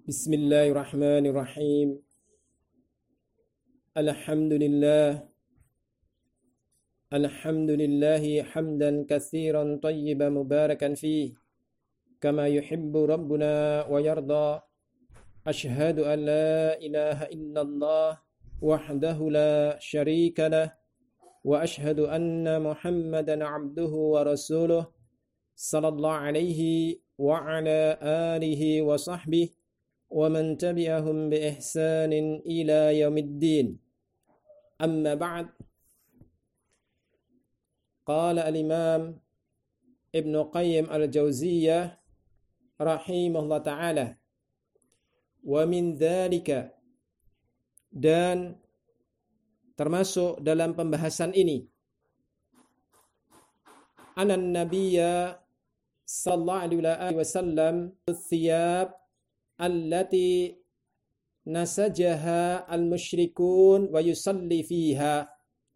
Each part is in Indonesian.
Bismillahirrahmanirrahim. Alhamdulillah. Alhamdulillahi hamdan katsiran tayyiban mubarakan fih. Kama yuhibbu rabbuna wa yarda. Ashhadu an la ilaha illallah wahdahu la syarika lah. Wa ashhadu anna Muhammadan abduhu wa rasuluh. Sallallahu alaihi wa ala alihi wa sahbihi. ومن تبعهم بإحسان إلى يوم الدين أما بعد قال الإمام ابن قيم الجوزية رحمه الله تعالى ومن ذلك dan termasuk dalam pembahasan ini anan nabiyya sallallahu alaihi wasallam thiyab allati nasajaha al-musyrikun wa yusalli fiha.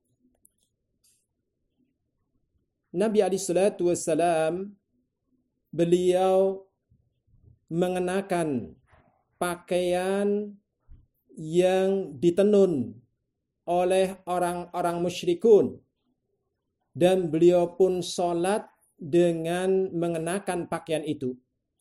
Nabi alaihi salatu wassalam beliau mengenakan pakaian yang ditenun oleh orang-orang musyrikun dan beliau pun salat dengan mengenakan pakaian itu.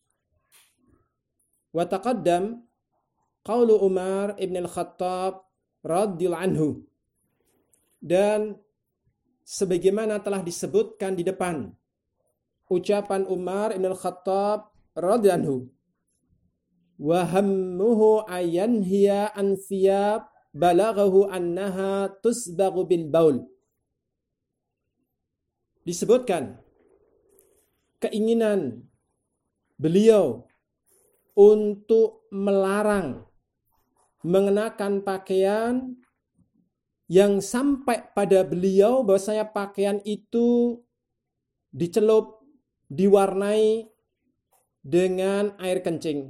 Wa taqaddam qaulu Umar ibn al-Khattab radhiyallahu anhu, dan sebagaimana telah disebutkan di depan ucapan Umar ibn al-Khattab radhiyallahu anhu, wa hammuhu ayanhiya an thiyab balaghahu annaha tusbaghu bil baul. Disebutkan keinginan beliau untuk melarang mengenakan pakaian yang sampai pada beliau bahwasanya pakaian itu dicelup, diwarnai dengan air kencing.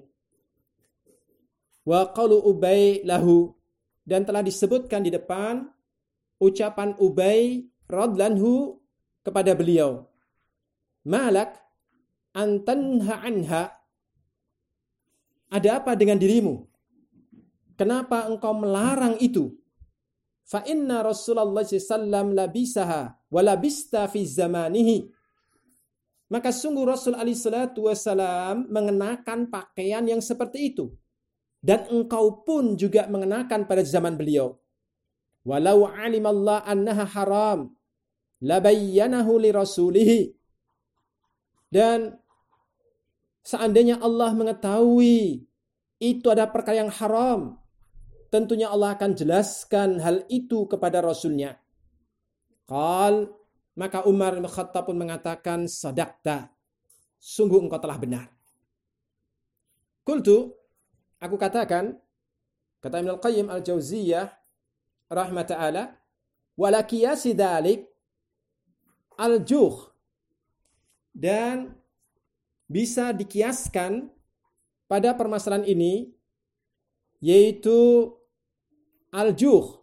Wa qalu Ubay lahu, dan telah disebutkan di depan ucapan Ubay radhiyallahu kepada beliau, malak antanha anha, ada apa dengan dirimu? Kenapa engkau melarang itu? Fa inna Rasulullah sallallahu labisaha wa labista fi zamanihi. Maka sungguh Rasul alaihi salatu wasalam mengenakan pakaian yang seperti itu. Dan engkau pun juga mengenakan pada zaman beliau. Walau alimallah annaha haram labayyanahu li rasulihi. Dan seandainya Allah mengetahui itu ada perkara yang haram, tentunya Allah akan jelaskan hal itu kepada Rasulnya. Qal, maka Umar bin Khattab pun mengatakan, sadaqta, sungguh engkau telah benar. Qultu, aku katakan, kata Ibnu Qayyim al-Jauziyah rahmat ta'ala, wala qiyasi dzalik al-juh, dan bisa dikiaskan pada permasalahan ini, yaitu al-juh,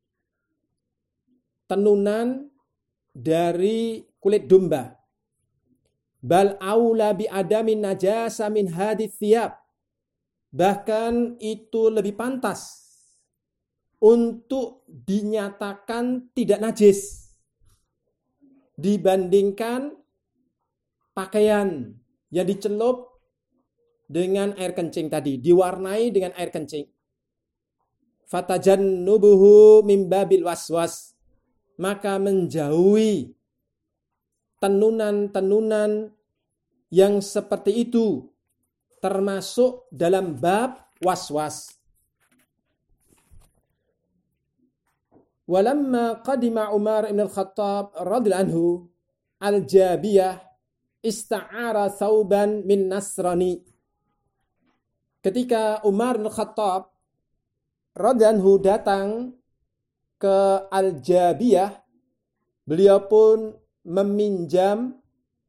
tenunan dari kulit domba. Bal aula bi adamin najasa min hadits thiyab, bahkan itu lebih pantas untuk dinyatakan tidak najis dibandingkan pakaian yang dicelup dengan air kencing tadi, diwarnai dengan air kencing. Fatajannubuhu min babil waswas, maka menjauhi tenunan-tenunan yang seperti itu termasuk dalam bab waswas. Walamma qadima Umar ibn al-Khattab radhiyallahu anhu al-Jabiyah ista'ara thawban min Nasrani. Ketika Umar bin Khattab radhiyallahu datang ke Al-Jabiyah, beliau pun meminjam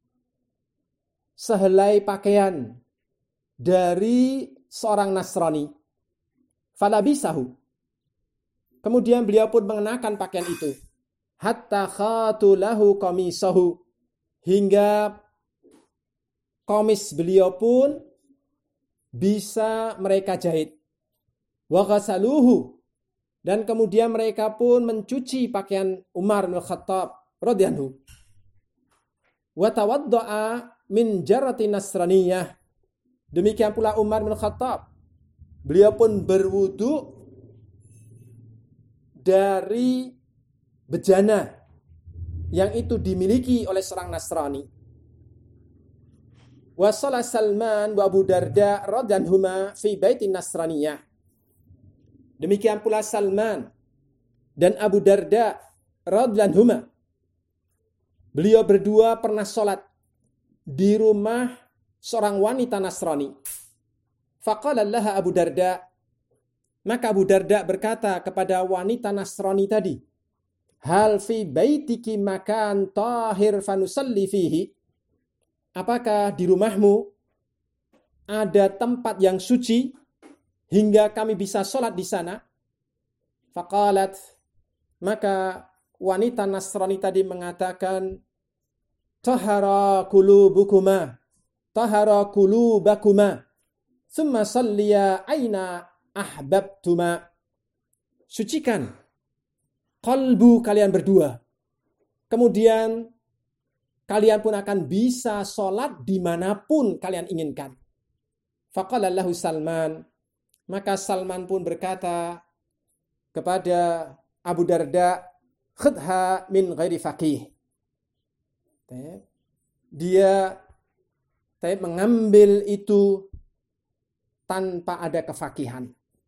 sehelai pakaian dari seorang Nasrani. Falabisahu. Kemudian beliau pun mengenakan pakaian itu. Hatta khatulahu qamisahu, hingga komis beliau pun bisa mereka jahit. Wa ghasaluhu, dan kemudian mereka pun mencuci pakaian Umar bin Khattab radhiyallahu. Wa tawadda'a min jarati nasraniyah. Demikian pula Umar bin Khattab. Beliau pun berwudu dari bejana yang itu dimiliki oleh seorang Nasrani. Wa shalla Salman wa Abu Darda radhiyallahu fi baitin Nasraniyah. Demikian pula Salman dan Abu Darda radhiyallahu. Beliau berdua pernah sholat di rumah seorang wanita Nasrani. Faqala laha Abu Darda. Maka Abu Darda berkata kepada wanita Nasrani tadi, hal fi baitiki makan tahir fanusalli fihi. Apakah di rumahmu ada tempat yang suci hingga kami bisa sholat di sana? Faqalat, maka wanita Nasrani tadi mengatakan, tahara kulubukuma, tahara kulubakuma, thumma salliya aina ahbabtuma. Sucikan kalbu kalian berdua. Kemudian kalian pun akan bisa sholat dimanapun kalian inginkan. Faqala lahu Salman. Maka Salman pun berkata kepada Abu Darda, khudha min ghairi faqih. Dia mengambil itu tanpa ada kefakihan.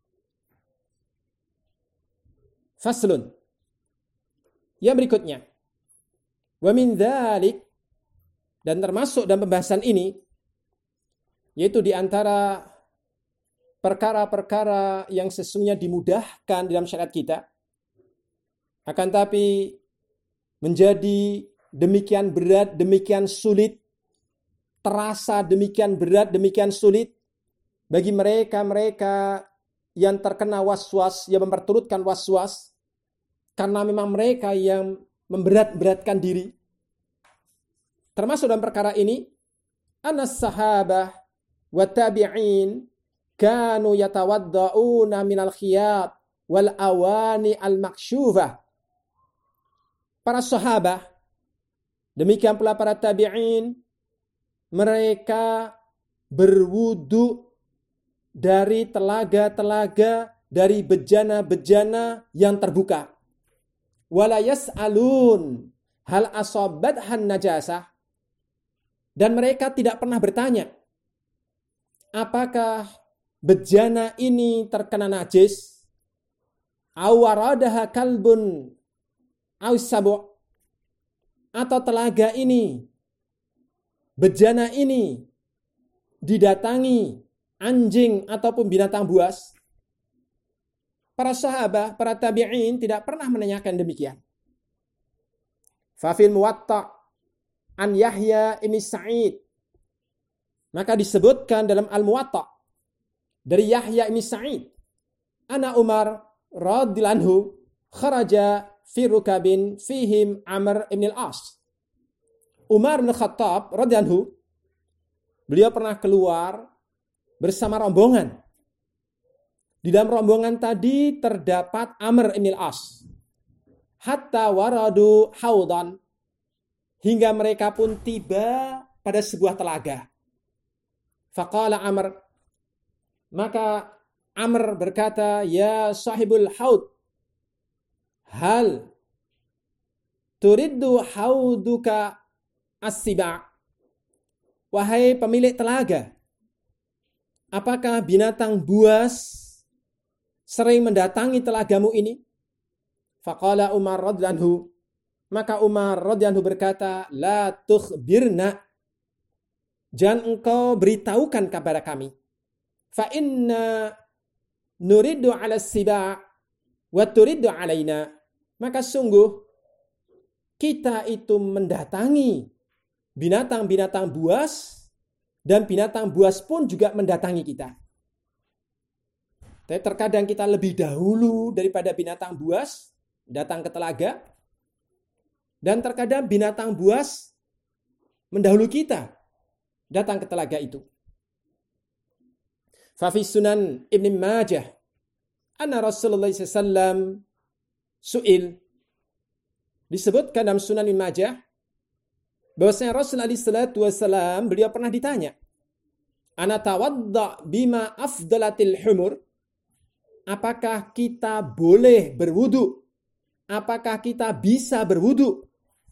Faslun. Yang berikutnya. Wa min dzalik, dan termasuk dalam pembahasan ini, yaitu di antara perkara-perkara yang sesungguhnya dimudahkan dalam syariat kita, akan tapi menjadi demikian berat, demikian sulit, terasa demikian berat, demikian sulit bagi mereka-mereka yang terkena was-was, yang memperturutkan was-was, karena memang mereka yang memberat-beratkan diri. Termasuk dalam perkara ini, anas sahabah wa tabi'in kanu yatawadda'una minal khiyat wal awani al maksyufah. Para sahabah, demikian pula para tabi'in, mereka berwudu dari telaga-telaga, dari bejana-bejana yang terbuka. Wala yas'alun hal asabathan najasah, dan mereka tidak pernah bertanya apakah bejana ini terkena najis, awaradaha kalbun aw sabu', atau telaga ini, bejana ini didatangi anjing ataupun binatang buas. Para sahabat, para tabi'in tidak pernah menanyakan demikian. Fafil Muwatta an Yahya ibn Sa'id, maka disebutkan dalam Al-Muwatta dari Yahya ibn Sa'id, ana Umar radhiyallahu anhu kharaja fi rukabin fihim Amr ibn al-As. Umar bin Khattab radhiyallahu anhu, beliau pernah keluar bersama rombongan. Di dalam rombongan tadi terdapat Amr ibn al-As. Hatta waradu haudan, hingga mereka pun tiba pada sebuah telaga. Faqala Amr, maka Amr berkata, ya sahibul haud, hal turiddu hauduka as-siba'. Wahai pemilik telaga, apakah binatang buas sering mendatangi telagamu ini? Faqala Umar radhiyallahu anhu, maka Umar radhiyallahu anhu berkata, la tukhbirna, jangan engkau beritahukan kepada kami. Fa inna nuridu 'ala as-siba' wa turidu 'alaina. Maka sungguh kita itu mendatangi binatang-binatang buas, dan binatang buas pun juga mendatangi kita. Tapi terkadang kita lebih dahulu daripada binatang buas datang ke telaga, dan terkadang binatang buas mendahului kita datang ke telaga itu. Fa fi Sunan Ibn Majah anna Rasulullah SAW su'il, disebutkan dalam Sunan Ibn Majah bahwasanya Rasulullah SAW beliau pernah ditanya, ana tawadda bima afdalatil humur, apakah kita boleh berwudu, apakah kita bisa berwudu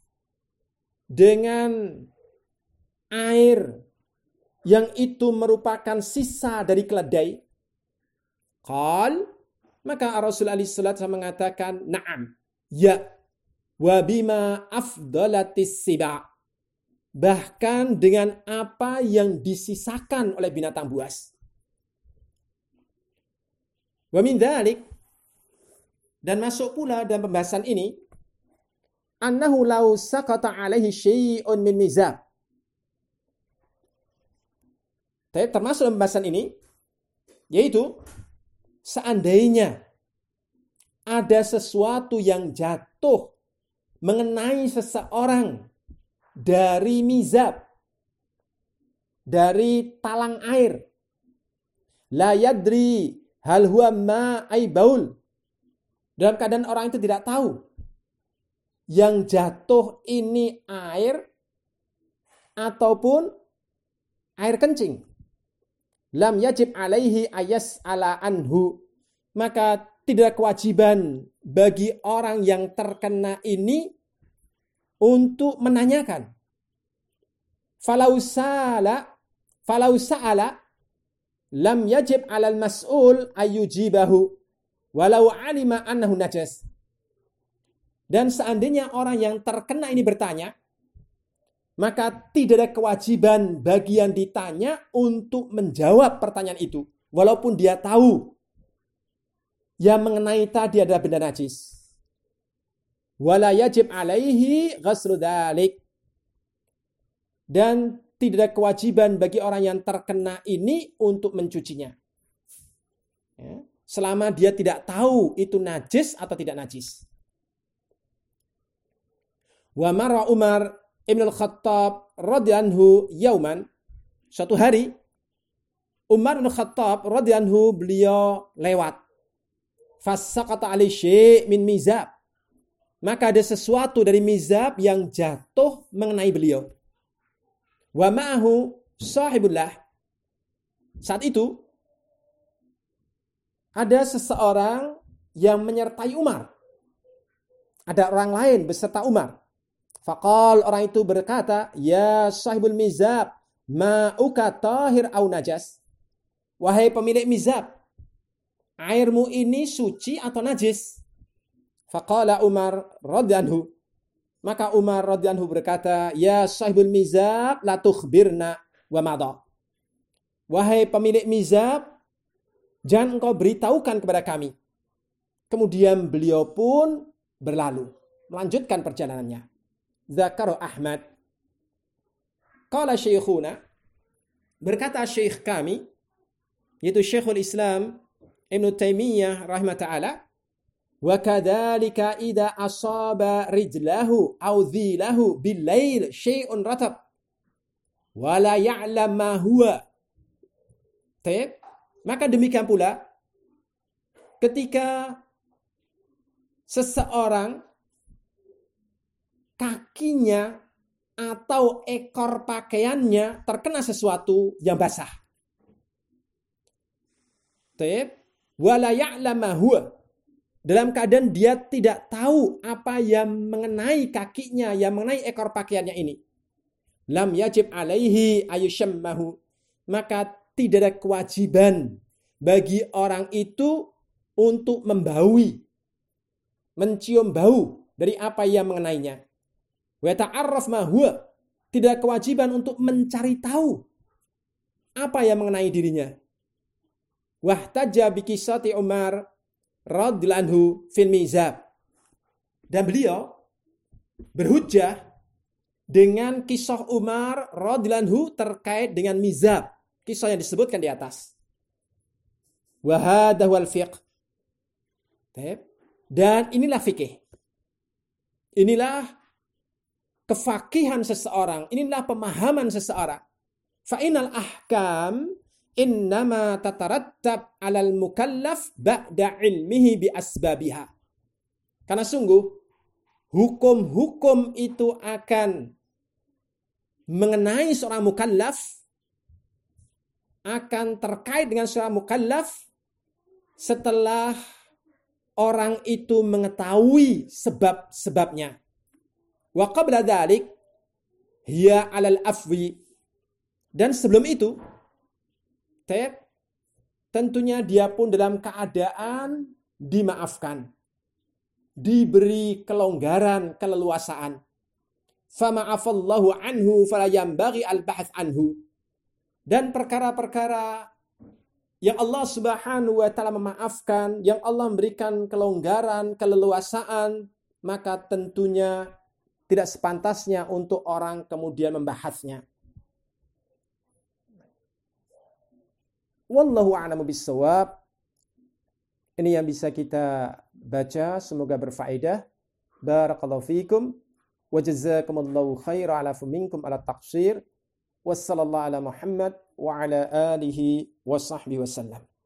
dengan air yang itu merupakan sisa dari keledai? Qal, maka Rasulullah SAW mengatakan, na'am, ya, wa bima afdalatis siba', bahkan dengan apa yang disisakan oleh binatang buas. Wa min dzalik, dan masuk pula dalam pembahasan ini, annahu law saqata alaihi syai'un min mizab. Termasuk dalam pembahasan ini, yaitu seandainya ada sesuatu yang jatuh mengenai seseorang dari mizab, dari talang air, la yadri hal huwa ma'ai baul, dalam keadaan orang itu tidak tahu yang jatuh ini air ataupun air kencing, lam yajib alaihi ayas ala anhu, maka tidak kewajiban bagi orang yang terkena ini untuk menanyakan. Falau sa'ala lam yajib alal mas'ul ayyujibahu walau alima annahu najas. Dan seandainya orang yang terkena ini bertanya, maka tidak ada kewajiban bagi yang ditanya untuk menjawab pertanyaan itu, walaupun dia tahu yang mengenai tadi adalah benda najis. Wala yajib alaihi ghaslu dzalik, dan tidak ada kewajiban bagi orang yang terkena ini untuk mencucinya, ya, selama dia tidak tahu itu najis atau tidak najis. Wa marra Umar Ibn al-Khattab radhiyallahu anhu yauman, suatu hari Umar bin Khattab radhiyallahu anhu beliau lewat, fasaqata alaihi syai' min mizab, maka ada sesuatu dari mizab yang jatuh mengenai beliau. Wa ma'ahu sahibullah, saat itu ada seseorang yang menyertai Umar, ada orang lain beserta Umar. Faqal, orang itu berkata, ya sahibul mizab, ma'uka tahir au najas, wahai pemilik mizab, airmu ini suci atau najis? Faqala Umar radhiyallahu anhu, maka Umar radhiyallahu anhu berkata, ya sahibul mizab la tukhbirna wa madha, wahai pemilik mizab, jangan engkau beritahukan kepada kami. Kemudian beliau pun berlalu, melanjutkan perjalanannya. Dzakara Ahmad. Qala syekhuna, berkata syekh kami, yaitu Syekhul Islam Ibn Taimiyah rahimahullah, wa kadzalika idza asaba rijlahu aw dhilahu bil lail syai'un ratab wa la ya'lam ma huwa. Maka demikian pula ketika seseorang kakinya atau ekor pakaiannya terkena sesuatu yang basah, wala ya'lam ma huwa, dalam keadaan dia tidak tahu apa yang mengenai kakinya, yang mengenai ekor pakaiannya ini, lam yajib alaihi ayyushammahu, maka tidak ada kewajiban bagi orang itu untuk membaui, mencium bau dari apa yang mengenainya. Wa ta'arraf ma huwa, tidak kewajiban untuk mencari tahu apa yang mengenai dirinya. Wahtajja bi qissati Umar radhiyallahu anhu fil mizab, dan beliau berhujjah dengan kisah Umar radhiyallahu anhu terkait dengan mizab, kisah yang disebutkan di atas. Wa hadha wal fiqh, dan inilah fikih, inilah kefakihan seseorang, inilah pemahaman seseorang. Fa innal ahkam innama tatarattab 'alal mukallaf ba'da ilmihi bi asbabiha. Karena sungguh hukum-hukum itu akan mengenai seorang mukallaf, akan terkait dengan seorang mukallaf setelah orang itu mengetahui sebab-sebabnya. Wa qabla dzalik hiya 'alal afwi. Dan sebelum itu, tentunya dia pun dalam keadaan dimaafkan, diberi kelonggaran, keleluasaan. Fama'afallahu anhu fala yanbaghi al-bahth anhu. Dan perkara-perkara yang Allah Subhanahu wa taala memaafkan, yang Allah memberikan kelonggaran, keleluasaan, maka tentunya tidak sepantasnya untuk orang kemudian membahasnya. Wallahu a'lamu bissawab. Ini yang bisa kita baca, semoga berfaedah. Barakallahu fiikum wa jazakumullahu khairan ala minkum ala taqsir. Wassallallahu ala Muhammad wa ala alihi wa sahbihi wasallam.